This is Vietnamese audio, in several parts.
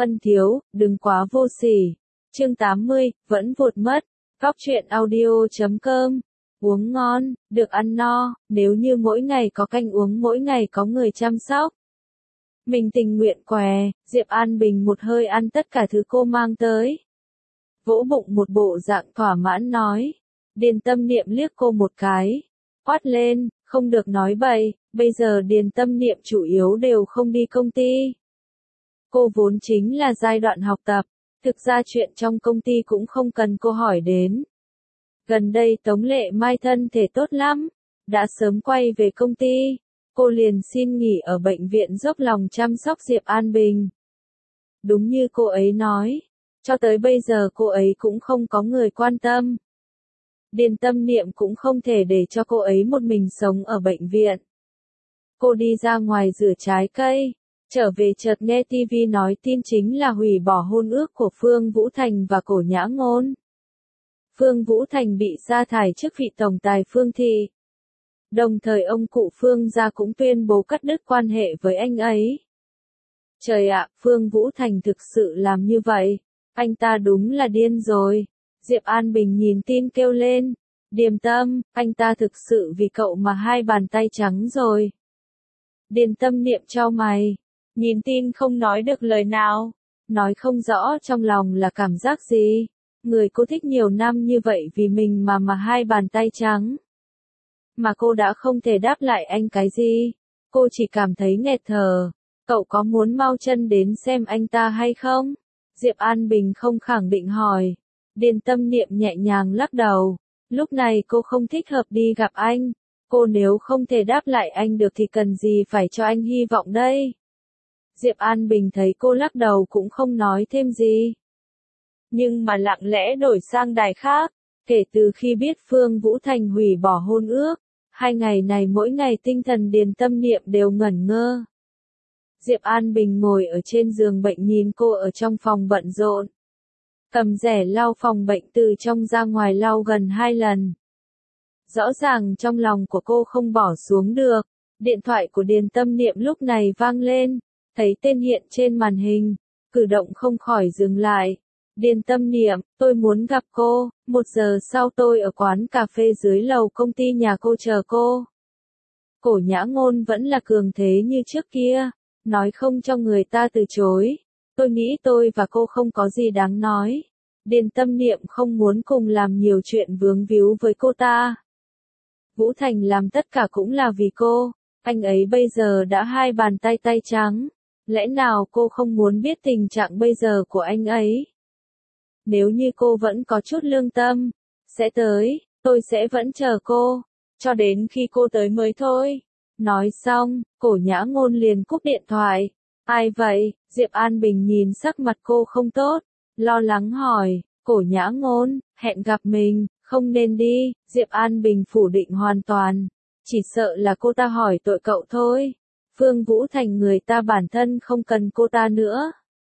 Ân thiếu, đừng quá vô sỉ. Chương 80, vẫn vụt mất. Góc truyện audio.com. Uống ngon, được ăn no, nếu như mỗi ngày có canh uống, mỗi ngày có người chăm sóc. Mình tình nguyện què, Diệp An Bình một hơi ăn tất cả thứ cô mang tới. Vỗ bụng một bộ dạng thỏa mãn nói. Điền Tâm Niệm liếc cô một cái. Quát lên, không được nói bậy, bây giờ Điền Tâm Niệm chủ yếu đều không đi công ty. Cô vốn chính là giai đoạn học tập, thực ra chuyện trong công ty cũng không cần cô hỏi đến. Gần đây Tống Lệ Mai thân thể tốt lắm, đã sớm quay về công ty, cô liền xin nghỉ ở bệnh viện dốc lòng chăm sóc Diệp An Bình. Đúng như cô ấy nói, cho tới bây giờ cô ấy cũng không có người quan tâm. Điền Tâm Niệm cũng không thể để cho cô ấy một mình sống ở bệnh viện. Cô đi ra ngoài rửa trái cây, trở về chợt nghe TV nói tin chính là hủy bỏ hôn ước của Phương Vũ Thành và Cổ Nhã Ngôn. Phương Vũ Thành bị sa thải chức vị tổng tài Phương thị. Đồng thời ông cụ Phương gia cũng tuyên bố cắt đứt quan hệ với anh ấy. Trời ạ, Phương Vũ Thành thực sự làm như vậy, anh ta đúng là điên rồi. Diệp An Bình nhìn tin kêu lên, Điềm Tâm, anh ta thực sự vì cậu mà hai bàn tay trắng rồi. Điền Tâm Niệm chau mày, nhìn tin không nói được lời nào, nói không rõ trong lòng là cảm giác gì. Người cô thích nhiều năm như vậy vì mình mà hai bàn tay trắng. Mà cô đã không thể đáp lại anh cái gì, cô chỉ cảm thấy nghẹt thở. Cậu có muốn mau chân đến xem anh ta hay không? Diệp An Bình không khẳng định hỏi. Điền Tâm Niệm nhẹ nhàng lắc đầu. Lúc này cô không thích hợp đi gặp anh. Cô nếu không thể đáp lại anh được thì cần gì phải cho anh hy vọng đây? Diệp An Bình thấy cô lắc đầu cũng không nói thêm gì. Nhưng mà lặng lẽ đổi sang đài khác. Kể từ khi biết Phương Vũ Thành hủy bỏ hôn ước, 2 ngày này mỗi ngày tinh thần Điền Tâm Niệm đều ngẩn ngơ. Diệp An Bình ngồi ở trên giường bệnh nhìn cô ở trong phòng bận rộn. Cầm rẻ lau phòng bệnh từ trong ra ngoài lau gần 2 lần. Rõ ràng trong lòng của cô không bỏ xuống được. Điện thoại của Điền Tâm Niệm lúc này vang lên, thấy tên hiện trên màn hình, cử động không khỏi dừng lại. Điền Tâm Niệm, tôi muốn gặp cô, 1 giờ sau tôi ở quán cà phê dưới lầu công ty nhà cô chờ cô. Cổ Nhã Ngôn vẫn là cường thế như trước kia, nói không cho người ta từ chối. Tôi nghĩ tôi và cô không có gì đáng nói. Điền Tâm Niệm không muốn cùng làm nhiều chuyện vướng víu với cô ta. Vũ Thành làm tất cả cũng là vì cô, anh ấy bây giờ đã hai bàn tay tay trắng. Lẽ nào cô không muốn biết tình trạng bây giờ của anh ấy? Nếu như cô vẫn có chút lương tâm, sẽ tới, tôi sẽ vẫn chờ cô, cho đến khi cô tới mới thôi. Nói xong, Cổ Nhã Ngôn liền cúp điện thoại. Ai vậy? Diệp An Bình nhìn sắc mặt cô không tốt, lo lắng hỏi. Cổ Nhã Ngôn, hẹn gặp mình, không nên đi. Diệp An Bình phủ định hoàn toàn, chỉ sợ là cô ta hỏi tội cậu thôi. Phương Vũ Thành người ta bản thân không cần cô ta nữa.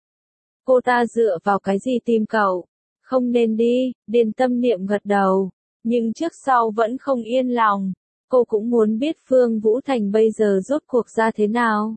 Cô ta dựa vào cái gì tìm cậu? Không nên đi. Điền Tâm Niệm gật đầu, nhưng trước sau vẫn không yên lòng. Cô cũng muốn biết Phương Vũ Thành bây giờ rốt cuộc ra thế nào.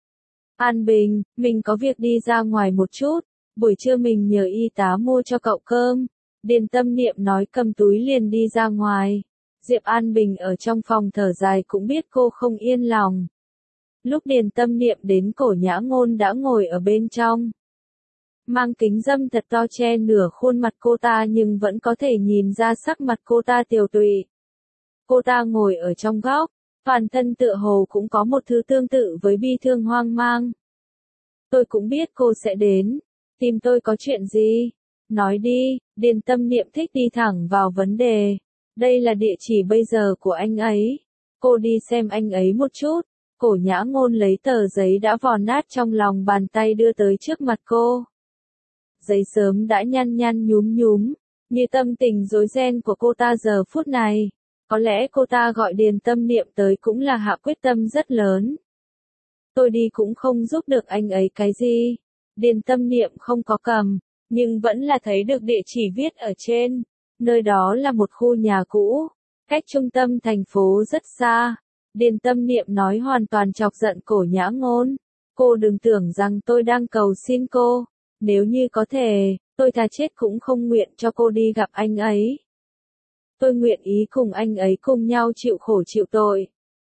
An Bình, mình có việc đi ra ngoài một chút, buổi trưa mình nhờ y tá mua cho cậu cơm. Điền Tâm Niệm nói cầm túi liền đi ra ngoài. Diệp An Bình ở trong phòng thở dài cũng biết cô không yên lòng. Lúc Điền Tâm Niệm đến Cổ Nhã Ngôn đã ngồi ở bên trong. Mang kính râm thật to che nửa khuôn mặt cô ta nhưng vẫn có thể nhìn ra sắc mặt cô ta tiều tụy. Cô ta ngồi ở trong góc, toàn thân tựa hồ cũng có một thứ tương tự với bi thương hoang mang. Tôi cũng biết cô sẽ đến, tìm tôi có chuyện gì? Nói đi. Điền Tâm Niệm thích đi thẳng vào vấn đề. Đây là địa chỉ bây giờ của anh ấy. Cô đi xem anh ấy một chút. Cổ Nhã Ngôn lấy tờ giấy đã vò nát trong lòng bàn tay đưa tới trước mặt cô. Giấy sớm đã nhăn nhăn nhúm nhúm, như tâm tình rối ren của cô ta giờ phút này. Có lẽ cô ta gọi Điền Tâm Niệm tới cũng là hạ quyết tâm rất lớn. Tôi đi cũng không giúp được anh ấy cái gì. Điền Tâm Niệm không có cầm, nhưng vẫn là thấy được địa chỉ viết ở trên. Nơi đó là một khu nhà cũ, cách trung tâm thành phố rất xa. Điền Tâm Niệm nói hoàn toàn chọc giận Cổ Nhã Ngôn. Cô đừng tưởng rằng tôi đang cầu xin cô. Nếu như có thể, tôi thà chết cũng không nguyện cho cô đi gặp anh ấy. Tôi nguyện ý cùng anh ấy cùng nhau chịu khổ chịu tội.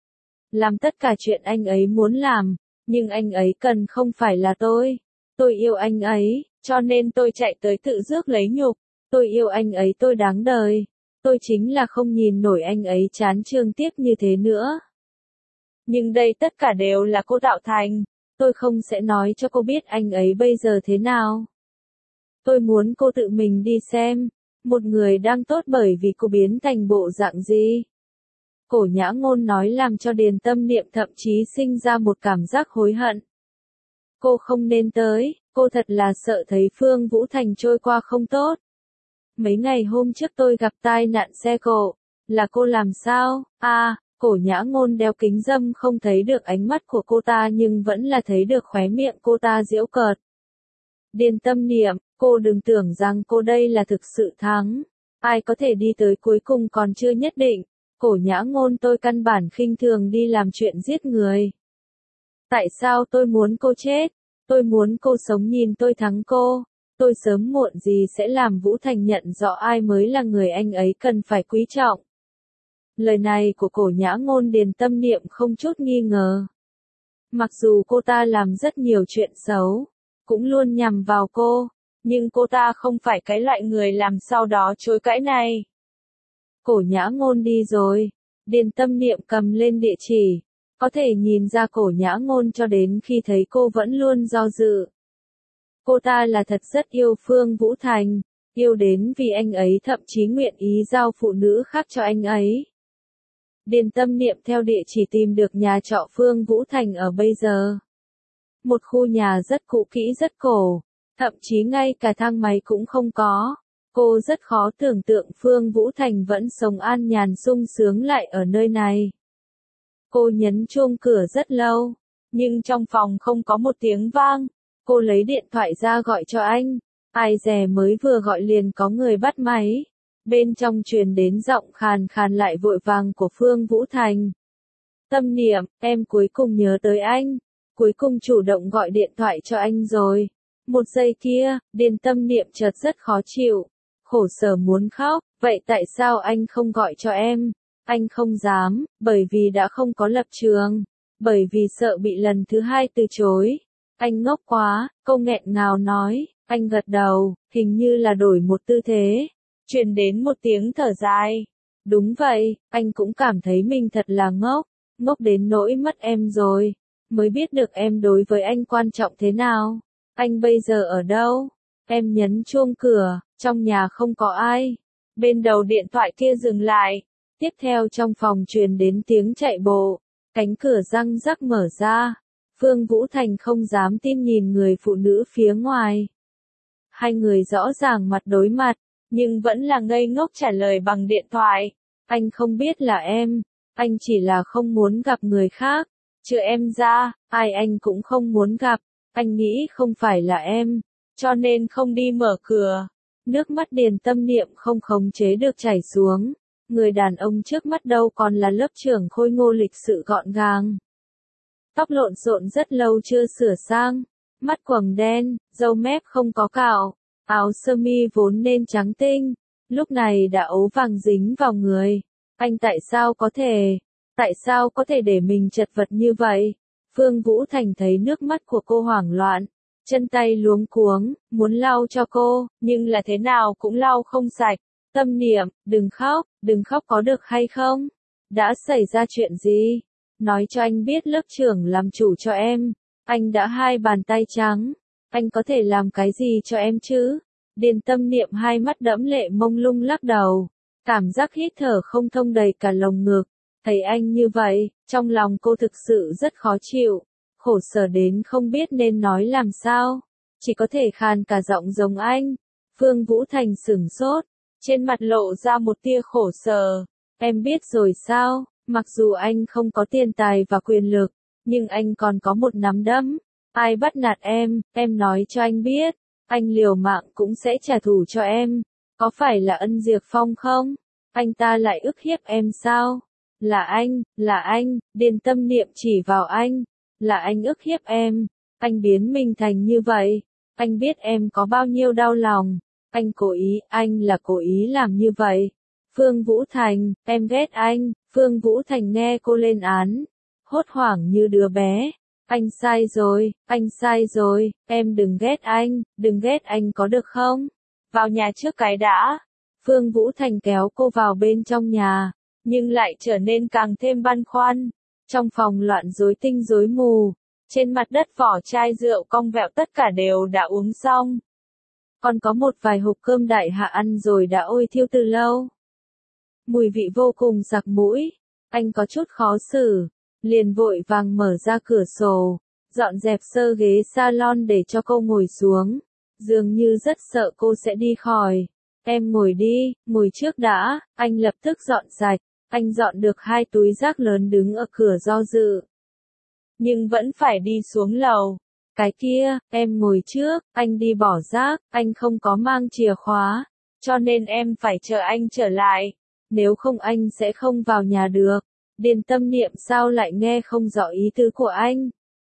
Làm tất cả chuyện anh ấy muốn làm, nhưng anh ấy cần không phải là tôi. Tôi yêu anh ấy, cho nên tôi chạy tới tự rước lấy nhục. Tôi yêu anh ấy, tôi đáng đời. Tôi chính là không nhìn nổi anh ấy chán chường tiếp như thế nữa. Nhưng đây tất cả đều là cô tạo thành. Tôi không sẽ nói cho cô biết anh ấy bây giờ thế nào. Tôi muốn cô tự mình đi xem, một người đang tốt bởi vì cô biến thành bộ dạng gì. Cổ Nhã Ngôn nói làm cho Điền Tâm Niệm thậm chí sinh ra một cảm giác hối hận. Cô không nên tới, cô thật là sợ thấy Phương Vũ Thành trôi qua không tốt. Mấy ngày hôm trước tôi gặp tai nạn xe cộ, là cô làm sao? Cổ Nhã Ngôn đeo kính râm không thấy được ánh mắt của cô ta nhưng vẫn là thấy được khóe miệng cô ta giễu cợt. Điền Tâm Niệm, cô đừng tưởng rằng cô đây là thực sự thắng. Ai có thể đi tới cuối cùng còn chưa nhất định. Cổ Nhã Ngôn, tôi căn bản khinh thường đi làm chuyện giết người. Tại sao tôi muốn cô chết? Tôi muốn cô sống nhìn tôi thắng cô. Tôi sớm muộn gì sẽ làm Vũ Thành nhận rõ ai mới là người anh ấy cần phải quý trọng. Lời này của Cổ Nhã Ngôn Điền Tâm Niệm không chút nghi ngờ. Mặc dù cô ta làm rất nhiều chuyện xấu, cũng luôn nhằm vào cô, nhưng cô ta không phải cái loại người làm sau đó chối cãi này. Cổ Nhã Ngôn đi rồi, Điền Tâm Niệm cầm lên địa chỉ, có thể nhìn ra Cổ Nhã Ngôn cho đến khi thấy cô vẫn luôn do dự. Cô ta là thật rất yêu Phương Vũ Thành, yêu đến vì anh ấy thậm chí nguyện ý giao phụ nữ khác cho anh ấy. Điền Tâm Niệm theo địa chỉ tìm được nhà trọ Phương Vũ Thành ở bây giờ. Một khu nhà rất cũ kỹ rất cổ, thậm chí ngay cả thang máy cũng không có. Cô rất khó tưởng tượng Phương Vũ Thành vẫn sống an nhàn sung sướng lại ở nơi này. Cô nhấn chuông cửa rất lâu, nhưng trong phòng không có một tiếng vang. Cô lấy điện thoại ra gọi cho anh. Ai dè mới vừa gọi liền có người bắt máy. Bên trong truyền đến giọng khàn khàn lại vội vàng của Phương Vũ Thành. Tâm Niệm, em cuối cùng nhớ tới anh. Cuối cùng chủ động gọi điện thoại cho anh rồi. Một giây kia, Điền Tâm Niệm chợt rất khó chịu. Khổ sở muốn khóc, vậy tại sao anh không gọi cho em? Anh không dám, bởi vì đã không có lập trường. Bởi vì sợ bị lần thứ hai từ chối. Anh ngốc quá, cô nghẹn ngào nói, anh gật đầu, hình như là đổi một tư thế. Truyền đến một tiếng thở dài. Đúng vậy, anh cũng cảm thấy mình thật là ngốc, ngốc đến nỗi mất em rồi. Mới biết được em đối với anh quan trọng thế nào. Anh bây giờ ở đâu? Em nhấn chuông cửa, trong nhà không có ai. Bên đầu điện thoại kia dừng lại. Tiếp theo trong phòng truyền đến tiếng chạy bộ. Cánh cửa răng rắc mở ra. Phương Vũ Thành không dám tin nhìn người phụ nữ phía ngoài. Hai người rõ ràng mặt đối mặt, nhưng vẫn là ngây ngốc trả lời bằng điện thoại. Anh không biết là em, anh chỉ là không muốn gặp người khác. Trừ em ra, ai anh cũng không muốn gặp. Anh nghĩ không phải là em, cho nên không đi mở cửa. Nước mắt Điền Tâm Niệm không khống chế được chảy xuống. Người đàn ông trước mắt đâu còn là lớp trưởng khôi ngô lịch sự gọn gàng. Tóc lộn xộn rất lâu chưa sửa sang, mắt quầng đen, râu mép không có cạo, áo sơ mi vốn nên trắng tinh, lúc này đã ố vàng dính vào người. Anh tại sao có thể để mình chật vật như vậy? Phương Vũ Thành thấy nước mắt của cô hoảng loạn, chân tay luống cuống, muốn lau cho cô, nhưng là thế nào cũng lau không sạch. Tâm Niệm, đừng khóc có được hay không? Đã xảy ra chuyện gì? Nói cho anh biết lớp trưởng làm chủ cho em. Anh đã hai bàn tay trắng. Anh có thể làm cái gì cho em chứ? Điền Tâm Niệm hai mắt đẫm lệ mông lung lắc đầu. Cảm giác hít thở không thông đầy cả lồng ngực. Thấy anh như vậy, trong lòng cô thực sự rất khó chịu. Khổ sở đến không biết nên nói làm sao. Chỉ có thể khàn cả giọng giống anh. Phương Vũ Thành sửng sốt. Trên mặt lộ ra một tia khổ sở. Em biết rồi sao? Mặc dù anh không có tiền tài và quyền lực, nhưng anh còn có một nắm đấm. Ai bắt nạt em nói cho anh biết. Anh liều mạng cũng sẽ trả thù cho em. Có phải là Ân Diệp Phong không? Anh ta lại ức hiếp em sao? Là anh, Điền Tâm Niệm chỉ vào anh. Là anh ức hiếp em. Anh biến mình thành như vậy. Anh biết em có bao nhiêu đau lòng. Anh là cố ý làm như vậy. Phương Vũ Thành, em ghét anh. Phương Vũ Thành nghe cô lên án, hốt hoảng như đứa bé. Anh sai rồi, em đừng ghét anh có được không? Vào nhà trước cái đã. Phương Vũ Thành kéo cô vào bên trong nhà, nhưng lại trở nên càng thêm băn khoăn. Trong phòng loạn rối tinh rối mù, trên mặt đất vỏ chai rượu cong vẹo tất cả đều đã uống xong. Còn có một vài hộp cơm đại hạ ăn rồi đã ôi thiêu từ lâu. Mùi vị vô cùng sặc mũi, anh có chút khó xử, liền vội vàng mở ra cửa sổ, dọn dẹp sơ ghế salon để cho cô ngồi xuống, dường như rất sợ cô sẽ đi khỏi. Em ngồi đi, ngồi trước đã, anh lập tức dọn sạch, anh dọn được 2 túi rác lớn đứng ở cửa do dự. Nhưng vẫn phải đi xuống lầu. Cái kia, em ngồi trước, anh đi bỏ rác, anh không có mang chìa khóa, cho nên em phải chờ anh trở lại, nếu không anh sẽ không vào nhà được. Điền Tâm Niệm sao lại nghe không rõ ý tứ của anh?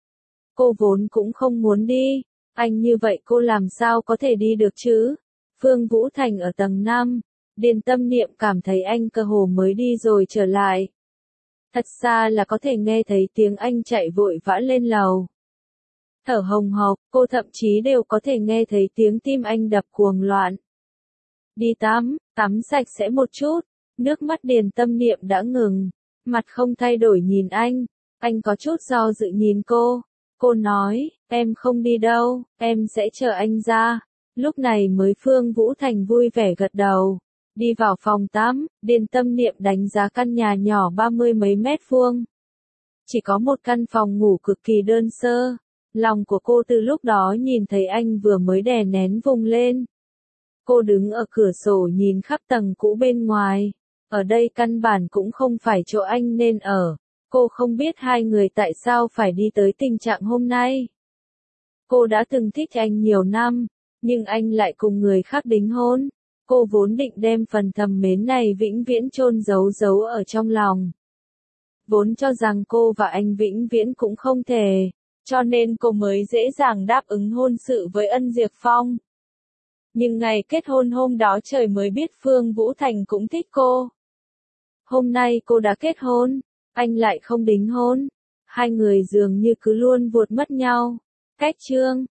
Cô vốn cũng không muốn đi, anh như vậy cô làm sao có thể đi được chứ? Phương Vũ Thành ở tầng 5, Điền Tâm Niệm cảm thấy anh cơ hồ mới đi rồi trở lại. Thật xa là có thể nghe thấy tiếng anh chạy vội vã lên lầu. Thở hồng hộc, cô thậm chí đều có thể nghe thấy tiếng tim anh đập cuồng loạn. Đi tắm sạch sẽ một chút. Nước mắt Điền Tâm Niệm đã ngừng, mặt không thay đổi nhìn anh có chút do dự nhìn cô. Cô nói, em không đi đâu, em sẽ chờ anh ra. Lúc này mới Phương Vũ Thành vui vẻ gật đầu. Đi vào phòng tắm, Điền Tâm Niệm đánh giá căn nhà nhỏ 30 mấy mét vuông. Chỉ có một căn phòng ngủ cực kỳ đơn sơ. Lòng của cô từ lúc đó nhìn thấy anh vừa mới đè nén vùng lên. Cô đứng ở cửa sổ nhìn khắp tầng cũ bên ngoài. Ở đây căn bản cũng không phải chỗ anh nên ở. Cô không biết hai người tại sao phải đi tới tình trạng hôm nay. Cô đã từng thích anh nhiều năm, nhưng anh lại cùng người khác đính hôn. Cô vốn định đem phần thầm mến này vĩnh viễn chôn giấu ở trong lòng. Vốn cho rằng cô và anh vĩnh viễn cũng không thể, cho nên cô mới dễ dàng đáp ứng hôn sự với Ân Diệp Phong. Nhưng ngày kết hôn hôm đó trời mới biết Phương Vũ Thành cũng thích cô. Hôm nay cô đã kết hôn, anh lại không đính hôn. Hai người dường như cứ luôn vuột mất nhau. Cách chương